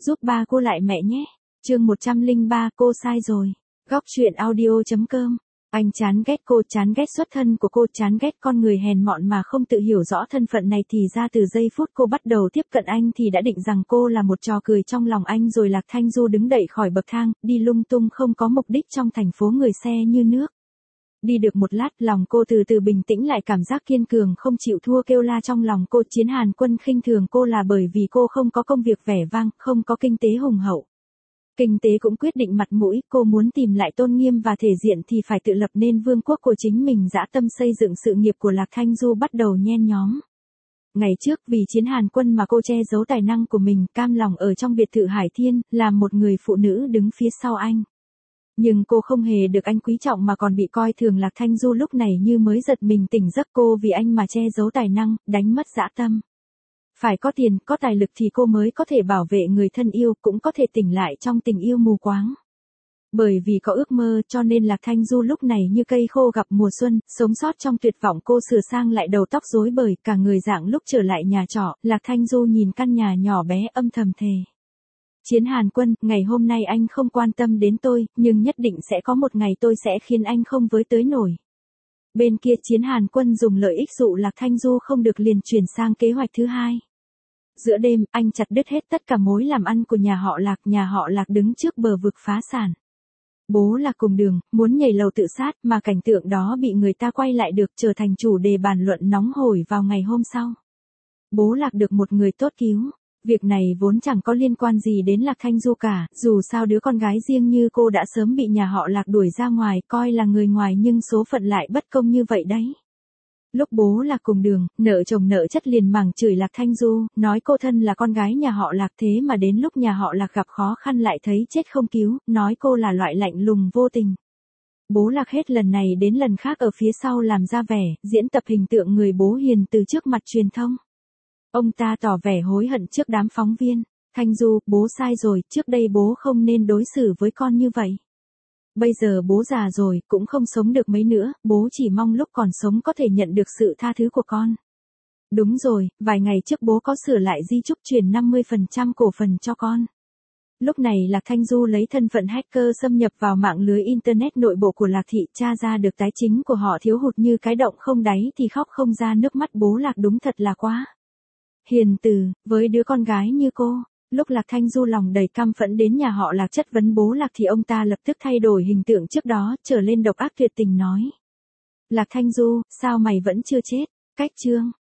giúp ba cô lại mẹ nhé. Chương 103, cô sai rồi. Góc truyện audio.com. Anh chán ghét cô, chán ghét xuất thân của cô, chán ghét con người hèn mọn mà không tự hiểu rõ thân phận này, thì ra từ giây phút cô bắt đầu tiếp cận anh thì đã định rằng cô là một trò cười trong lòng anh rồi. Lạc Thanh Du đứng đậy khỏi bậc thang, đi lung tung không có mục đích trong thành phố người xe như nước. Đi được một lát, lòng cô từ từ bình tĩnh lại, cảm giác kiên cường không chịu thua kêu la trong lòng cô. Chiến Hàn Quân khinh thường cô là bởi vì cô không có công việc vẻ vang, không có kinh tế hùng hậu. Kinh tế cũng quyết định mặt mũi, cô muốn tìm lại tôn nghiêm và thể diện thì phải tự lập nên vương quốc của chính mình. Dã tâm xây dựng sự nghiệp của Lạc Thanh Du bắt đầu nhen nhóm. Ngày trước vì Chiến Hàn Quân mà cô che giấu tài năng của mình, cam lòng ở trong biệt thự Hải Thiên, làm một người phụ nữ đứng phía sau anh. Nhưng cô không hề được anh quý trọng mà còn bị coi thường. Lạc Thanh Du lúc này như mới giật mình tỉnh giấc, cô vì anh mà che giấu tài năng, đánh mất dã tâm. Phải có tiền, có tài lực thì cô mới có thể bảo vệ người thân yêu, cũng có thể tỉnh lại trong tình yêu mù quáng. Bởi vì có ước mơ cho nên Lạc Thanh Du lúc này như cây khô gặp mùa xuân, sống sót trong tuyệt vọng. Cô sửa sang lại đầu tóc rối bời, cả người dạng lúc trở lại nhà trọ. Lạc Thanh Du nhìn căn nhà nhỏ bé âm thầm thề. Chiến Hàn Quân, ngày hôm nay anh không quan tâm đến tôi, nhưng nhất định sẽ có một ngày tôi sẽ khiến anh không với tới nổi. Bên kia Chiến Hàn Quân dùng lợi ích dụ Lạc Thanh Du không được, liền chuyển sang kế hoạch thứ hai. Giữa đêm, anh chặt đứt hết tất cả mối làm ăn của nhà họ Lạc đứng trước bờ vực phá sản. Bố Lạc cùng Đường, muốn nhảy lầu tự sát, mà cảnh tượng đó bị người ta quay lại được, trở thành chủ đề bàn luận nóng hổi vào ngày hôm sau. Bố Lạc được một người tốt cứu. Việc này vốn chẳng có liên quan gì đến Lạc Thanh Du cả, dù sao đứa con gái riêng như cô đã sớm bị nhà họ Lạc đuổi ra ngoài, coi là người ngoài, nhưng số phận lại bất công như vậy đấy. Lúc bố Lạc cùng Đường, nợ chồng nợ chất liền mắng chửi Lạc Thanh Du, nói cô thân là con gái nhà họ Lạc, thế mà đến lúc nhà họ Lạc gặp khó khăn lại thấy chết không cứu, nói cô là loại lạnh lùng vô tình. Bố Lạc hết lần này đến lần khác ở phía sau làm ra vẻ, diễn tập hình tượng người bố hiền từ trước mặt truyền thông. Ông ta tỏ vẻ hối hận trước đám phóng viên. Thanh Du, bố sai rồi, trước đây bố không nên đối xử với con như vậy. Bây giờ bố già rồi, cũng không sống được mấy nữa, bố chỉ mong lúc còn sống có thể nhận được sự tha thứ của con. Đúng rồi, vài ngày trước bố có sửa lại di chúc chuyển 50% cổ phần cho con. Lúc này Lạc Thanh Du lấy thân phận hacker xâm nhập vào mạng lưới internet nội bộ của Lạc thị, tra ra được tài chính của họ thiếu hụt như cái động không đáy thì khóc không ra nước mắt. Bố Lạc đúng thật là quá hiền từ, với đứa con gái như cô. Lúc Lạc Thanh Du lòng đầy căm phẫn đến nhà họ Lạc chất vấn bố Lạc thì ông ta lập tức thay đổi hình tượng trước đó, trở lên độc ác tuyệt tình nói. Lạc Thanh Du, sao mày vẫn chưa chết? Cách chương.